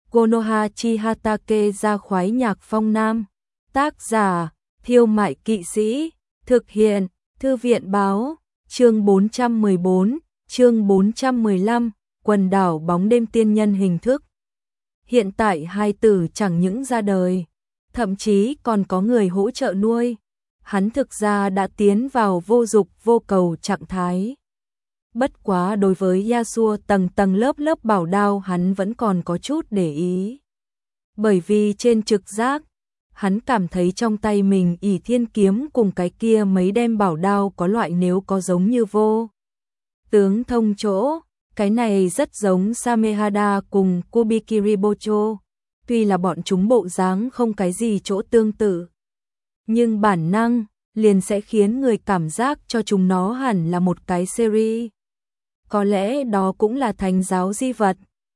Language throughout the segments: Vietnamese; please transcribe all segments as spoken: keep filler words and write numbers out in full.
Konoha Chihatake ra khoái nhạc phong nam. Tác giả, Thiêu Mại Kỵ Sĩ. Thực hiện, Thư viện báo. Chương bốn trăm mười bốn, chương bốn trăm mười lăm, quần đảo bóng đêm tiên nhân hình thức. Hiện tại hai tử chẳng những ra đời, thậm chí còn có người hỗ trợ nuôi. Hắn thực ra đã tiến vào vô dục vô cầu trạng thái. Bất quá đối với Yasuo tầng tầng lớp lớp bảo đao hắn vẫn còn có chút để ý. Bởi vì trên trực giác, hắn cảm thấy trong tay mình ỷ thiên kiếm cùng cái kia mấy đem bảo đao có loại nếu có giống như vô tướng thông chỗ, cái này rất giống Samehada cùng Kubikiribocho, tuy là bọn chúng bộ dáng không cái gì chỗ tương tự, nhưng bản năng liền sẽ khiến người cảm giác cho chúng nó hẳn là một cái series. Có lẽ đó cũng là thánh giáo di vật.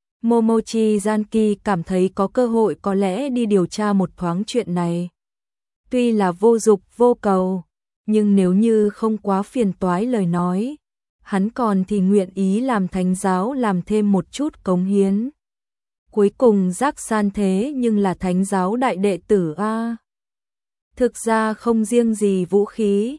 Momochi Zanki cảm thấy có cơ hội có lẽ đi điều tra một thoáng chuyện này. Tuy là vô dục vô cầu, nhưng nếu như không quá phiền toái lời nói, hắn còn thì nguyện ý làm thánh giáo làm thêm một chút cống hiến. Cuối cùng giác san thế nhưng là thánh giáo đại đệ tử a. Thực ra không riêng gì vũ khí,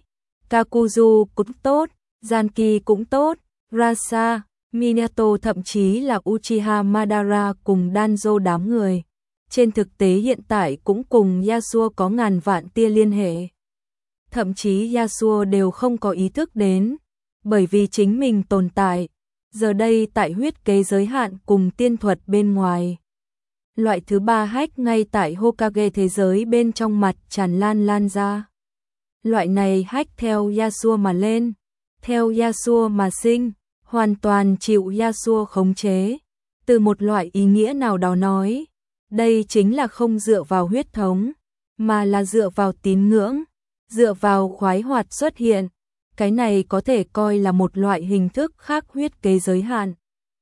Kakuzu cũng tốt, Zanki cũng tốt, Rasa, Minato thậm chí là Uchiha Madara cùng Danzo đám người. Trên thực tế hiện tại cũng cùng Yasuo có ngàn vạn tia liên hệ. Thậm chí Yasuo đều không có ý thức đến, bởi vì chính mình tồn tại. Giờ đây tại huyết kế giới hạn cùng tiên thuật bên ngoài. Loại thứ ba hách ngay tại Hokage thế giới bên trong mặt tràn lan lan ra. Loại này hách theo Yasuo mà lên, theo Yasuo mà sinh, hoàn toàn chịu Yasuo khống chế. Từ một loại ý nghĩa nào đó nói, đây chính là không dựa vào huyết thống, mà là dựa vào tín ngưỡng, dựa vào khoái hoạt xuất hiện. Cái này có thể coi là một loại hình thức khác huyết kế giới hạn.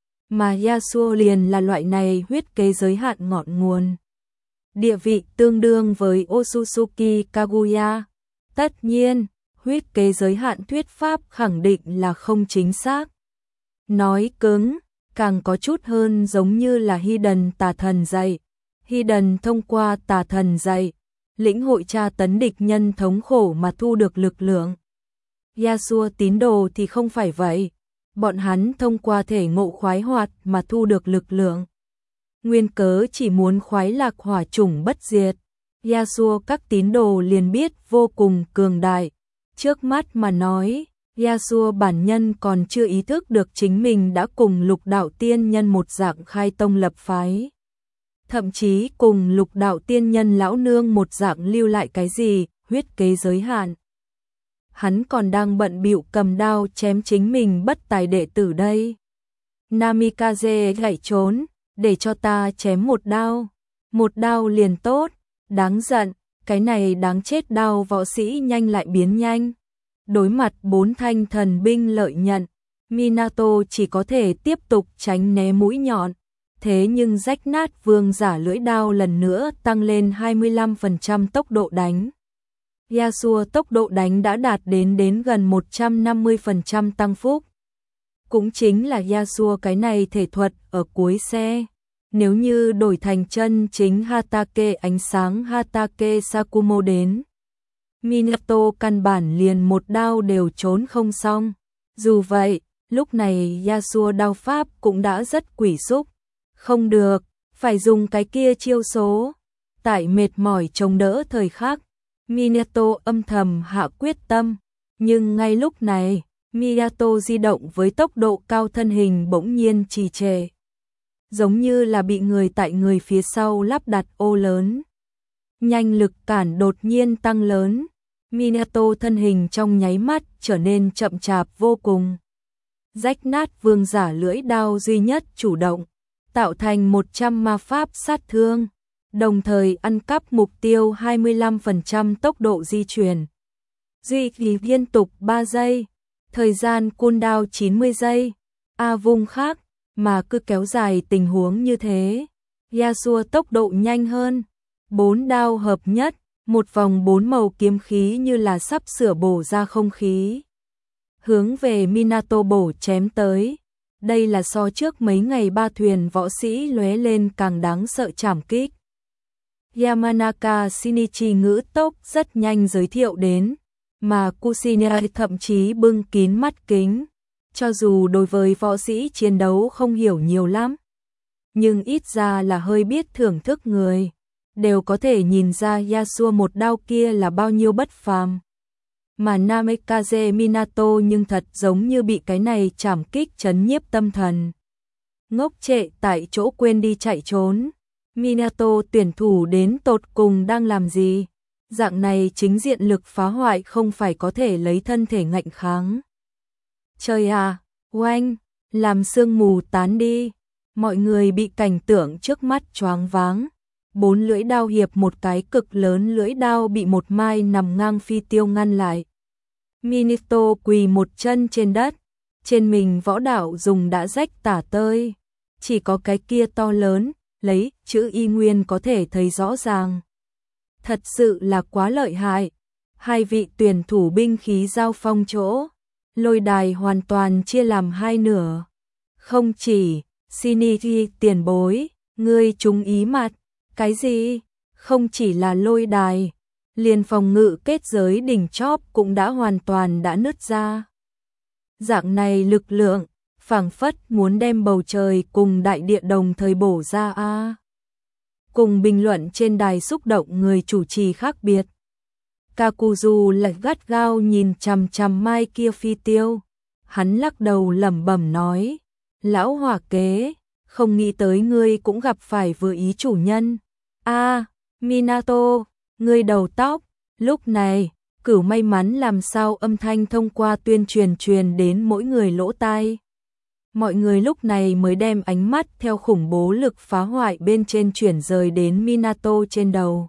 Mà Yasuo liền là loại này huyết kế giới hạn ngọn nguồn. Địa vị tương đương với Otsutsuki Kaguya. Tất nhiên, huyết kế giới hạn thuyết pháp khẳng định là không chính xác. Nói cứng, càng có chút hơn giống như là Hidden tà thần dạy. Hidden thông qua tà thần dạy, lĩnh hội tra tấn địch nhân thống khổ mà thu được lực lượng. Yasuo tín đồ thì không phải vậy, bọn hắn thông qua thể ngộ khoái hoạt mà thu được lực lượng. Nguyên cớ chỉ muốn khoái lạc hỏa chủng bất diệt, Yasuo các tín đồ liền biết vô cùng cường đại. Trước mắt mà nói, Yasuo bản nhân còn chưa ý thức được chính mình đã cùng lục đạo tiên nhân một dạng khai tông lập phái. Thậm chí cùng lục đạo tiên nhân lão nương một dạng lưu lại cái gì, huyết kế giới hạn. Hắn còn đang bận bịu cầm đao chém chính mình bất tài đệ tử đây. Namikaze gãy trốn, để cho ta chém một đao. Một đao liền tốt, đáng giận, cái này đáng chết đao võ sĩ nhanh lại biến nhanh. Đối mặt bốn thanh thần binh lợi nhận, Minato chỉ có thể tiếp tục tránh né mũi nhọn. Thế nhưng rách nát vương giả lưỡi đao lần nữa tăng lên hai mươi lăm phần trăm tốc độ đánh. Yasuo tốc độ đánh đã đạt đến đến gần một trăm năm mươi phần trăm tăng phúc. Cũng chính là Yasuo cái này thể thuật ở cuối xe. Nếu như đổi thành chân chính Hatake ánh sáng Hatake Sakumo đến, Minato căn bản liền một đao đều trốn không xong. Dù vậy, lúc này Yasuo đao pháp cũng đã rất quỷ xúc. Không được, phải dùng cái kia chiêu số. Tại mệt mỏi chống đỡ thời khắc, Minato âm thầm hạ quyết tâm. Nhưng ngay lúc này, Minato di động với tốc độ cao, thân hình bỗng nhiên trì trệ. Giống như là bị người tại người phía sau lắp đặt ô lớn. Nhanh lực cản đột nhiên tăng lớn. Minato thân hình trong nháy mắt trở nên chậm chạp vô cùng. Rách nát vương giả lưỡi đao duy nhất chủ động, tạo thành một trăm ma pháp sát thương, đồng thời ăn cắp mục tiêu hai mươi lăm phần trăm tốc độ di chuyển. Duy trì liên tục ba giây, thời gian cooldown chín mươi giây. A vùng khác, mà cứ kéo dài tình huống như thế. Yasuo tốc độ nhanh hơn, bốn đao hợp nhất, một vòng bốn màu kiếm khí như là sắp sửa bổ ra không khí. Hướng về Minato bổ chém tới. Đây là so trước mấy ngày ba thuyền võ sĩ lóe lên càng đáng sợ trảm kích. Yamanaka Shinichi ngữ tốc rất nhanh giới thiệu đến, mà Kushina thậm chí bưng kín mắt kính, cho dù đối với võ sĩ chiến đấu không hiểu nhiều lắm, nhưng ít ra là hơi biết thưởng thức người, đều có thể nhìn ra Yasuo một đao kia là bao nhiêu bất phàm. Mà Namikaze Minato nhưng thật giống như bị cái này trảm kích chấn nhiếp tâm thần. Ngốc trệ tại chỗ quên đi chạy trốn. Minato tuyển thủ đến tột cùng đang làm gì? Dạng này chính diện lực phá hoại không phải có thể lấy thân thể ngạnh kháng. Trời à, oanh, làm sương mù tán đi. Mọi người bị cảnh tượng trước mắt choáng váng. Bốn lưỡi đao hiệp một cái cực lớn lưỡi đao bị một mai nằm ngang phi tiêu ngăn lại. Minato quỳ một chân trên đất, trên mình võ đạo dùng đã rách tả tơi, chỉ có cái kia to lớn, lấy chữ y nguyên có thể thấy rõ ràng. Thật sự là quá lợi hại. Hai vị tuyển thủ binh khí giao phong chỗ, lôi đài hoàn toàn chia làm hai nửa. Không chỉ, Shinichi tiền bối, ngươi trúng ý mặt, cái gì? Không chỉ là lôi đài, liền phòng ngự kết giới đỉnh chóp cũng đã hoàn toàn đã nứt ra. Dạng này lực lượng, phảng phất muốn đem bầu trời cùng đại địa đồng thời bổ ra a. À. Cùng bình luận trên đài xúc động người chủ trì khác biệt. Kakuzu lại gắt gao nhìn chằm chằm mai kia phi tiêu. Hắn lắc đầu lẩm bẩm nói, lão hỏa kế, không nghĩ tới ngươi cũng gặp phải vừa ý chủ nhân. A, à, Minato, ngươi đầu tóc. Lúc này, Cửu may mắn làm sao âm thanh thông qua tuyên truyền truyền đến mỗi người lỗ tai. Mọi người lúc này mới đem ánh mắt theo khủng bố lực phá hoại bên trên chuyển rời đến Minato trên đầu.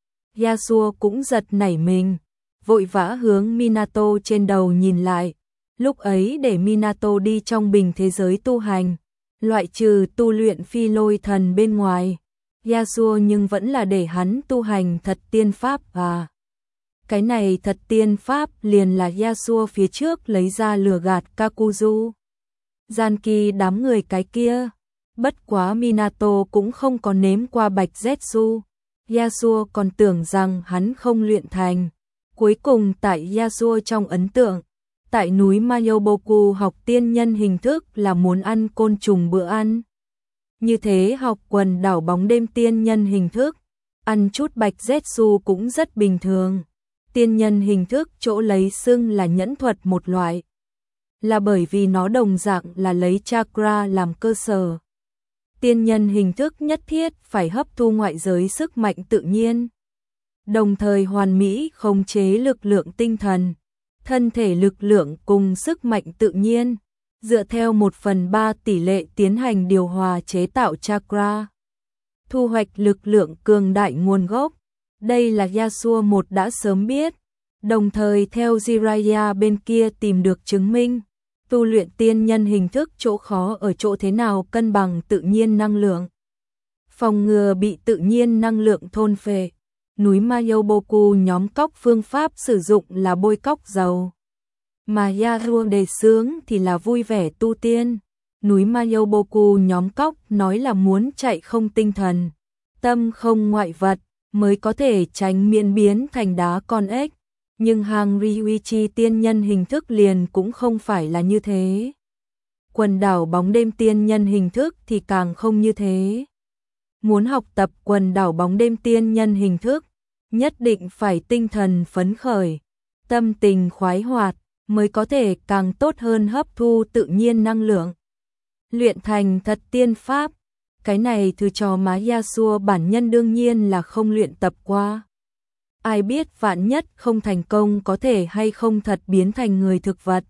Yasuo cũng giật nảy mình, vội vã hướng Minato trên đầu nhìn lại. Lúc ấy để Minato đi trong bình thế giới tu hành, loại trừ tu luyện phi lôi thần bên ngoài, Yasuo nhưng vẫn là để hắn tu hành thật tiên pháp à. Cái này thật tiên pháp liền là Yasuo phía trước lấy ra lừa gạt Kakuzu. Gian kỳ đám người cái kia, bất quá Minato cũng không có nếm qua bạch Zetsu. Yasuo còn tưởng rằng hắn không luyện thành. Cuối cùng tại Yasuo trong ấn tượng, tại núi Mayoboku học tiên nhân hình thức là muốn ăn côn trùng bữa ăn. Như thế học quần đảo bóng đêm tiên nhân hình thức, ăn chút bạch Zetsu cũng rất bình thường. Tiên nhân hình thức chỗ lấy xưng là nhẫn thuật một loại, là bởi vì nó đồng dạng là lấy chakra làm cơ sở. Tiên nhân hình thức nhất thiết phải hấp thu ngoại giới sức mạnh tự nhiên, đồng thời hoàn mỹ khống chế lực lượng tinh thần, thân thể lực lượng cùng sức mạnh tự nhiên, dựa theo một phần ba tỷ lệ tiến hành điều hòa chế tạo chakra, thu hoạch lực lượng cường đại nguồn gốc. Đây là Yasuo một đã sớm biết, đồng thời theo Jiraiya bên kia tìm được chứng minh. Tu luyện tiên nhân hình thức chỗ khó ở chỗ thế nào cân bằng tự nhiên năng lượng, phòng ngừa bị tự nhiên năng lượng thôn phệ. Núi Mayoboku nhóm cóc phương pháp sử dụng là bôi cóc dầu, mà Yasuo đề xướng thì là vui vẻ tu tiên. Núi Mayoboku nhóm cóc nói là muốn chạy không tinh thần, tâm không ngoại vật, mới có thể tránh miễn biến thành đá con ếch. Nhưng hàng Ryuichi tiên nhân hình thức liền cũng không phải là như thế. Quần đảo bóng đêm tiên nhân hình thức thì càng không như thế. Muốn học tập quần đảo bóng đêm tiên nhân hình thức, nhất định phải tinh thần phấn khởi, tâm tình khoái hoạt, mới có thể càng tốt hơn hấp thu tự nhiên năng lượng. Luyện thành thật tiên pháp, cái này từ trò má Yasuo bản nhân đương nhiên là không luyện tập qua. Ai biết vạn nhất không thành công có thể hay không thật biến thành người thực vật.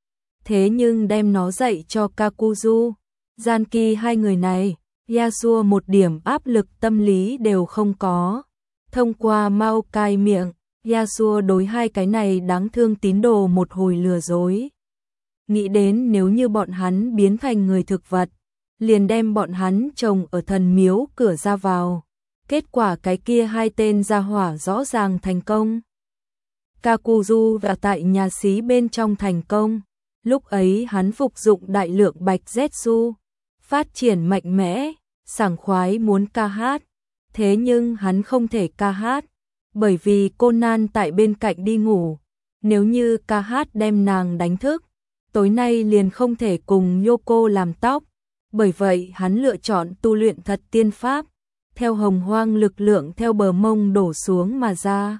Thế nhưng đem nó dạy cho Kakuzu, Zanki hai người này, Yasuo một điểm áp lực tâm lý đều không có. Thông qua Mao cai miệng, Yasuo đối hai cái này đáng thương tín đồ một hồi lừa dối. Nghĩ đến nếu như bọn hắn biến thành người thực vật, liền đem bọn hắn trồng ở thần miếu cửa ra vào. Kết quả cái kia hai tên gia hỏa rõ ràng thành công. Kakuzu và tại nhà xí bên trong thành công, Lúc ấy hắn phục dụng đại lượng bạch Zetsu, phát triển mạnh mẽ, sảng khoái muốn ca hát. Thế nhưng hắn không thể ca hát, bởi vì Conan tại bên cạnh đi ngủ. Nếu như ca hát đem nàng đánh thức, tối nay liền không thể cùng Yoko làm tóc. Bởi vậy hắn lựa chọn tu luyện thật tiên pháp, theo hồng hoang lực lượng theo bờ mông đổ xuống mà ra.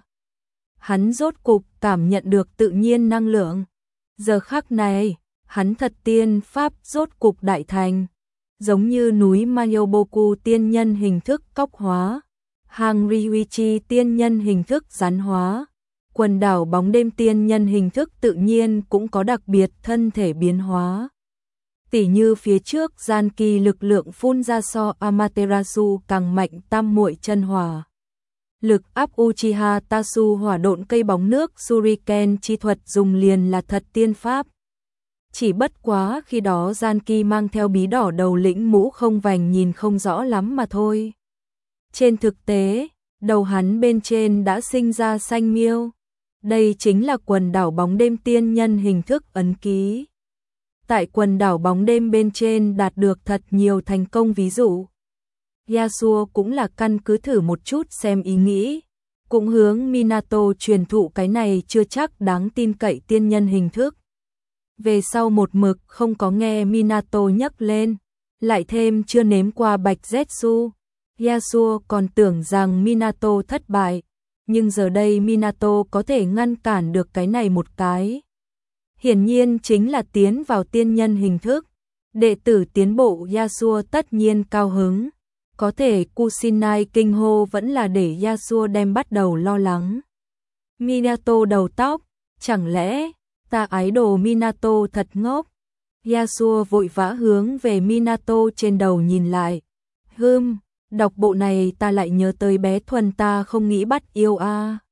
Hắn rốt cục cảm nhận được tự nhiên năng lượng. Giờ khắc này, hắn thật tiên pháp rốt cục đại thành, giống như núi Mayoboku tiên nhân hình thức cóc hóa, hang Ryuichi tiên nhân hình thức rắn hóa, quần đảo bóng đêm tiên nhân hình thức tự nhiên cũng có đặc biệt thân thể biến hóa. Tỉ như phía trước gian kỳ lực lượng phun ra so Amaterasu càng mạnh tam muội chân hỏa. Lực áp Uchiha Tasu hỏa độn cây bóng nước Shuriken chi thuật dùng liền là thật tiên pháp. Chỉ bất quá khi đó gian kỳ mang theo bí đỏ đầu lĩnh mũ không vành nhìn không rõ lắm mà thôi. Trên thực tế, đầu hắn bên trên đã sinh ra xanh miêu. Đây chính là quần đảo bóng đêm tiên nhân hình thức ấn ký. Tại quần đảo bóng đêm bên trên đạt được thật nhiều thành công ví dụ. Yasuo cũng là căn cứ thử một chút xem ý nghĩ. Cũng hướng Minato truyền thụ cái này chưa chắc đáng tin cậy tiên nhân hình thức. Về sau một mực không có nghe Minato nhắc lên. Lại thêm chưa nếm qua bạch Zetsu. Yasuo còn tưởng rằng Minato thất bại. Nhưng giờ đây Minato có thể ngăn cản được cái này một cái. Hiển nhiên chính là tiến vào tiên nhân hình thức. Đệ tử tiến bộ Yasuo tất nhiên cao hứng. Có thể Kusinai kinh hô vẫn là để Yasuo đem bắt đầu lo lắng. Minato đầu tóc, chẳng lẽ ta ái đồ Minato thật ngốc. Yasuo vội vã hướng về Minato trên đầu nhìn lại. Hừm, đọc bộ này ta lại nhớ tới bé Thuần ta không nghĩ bắt yêu a. À.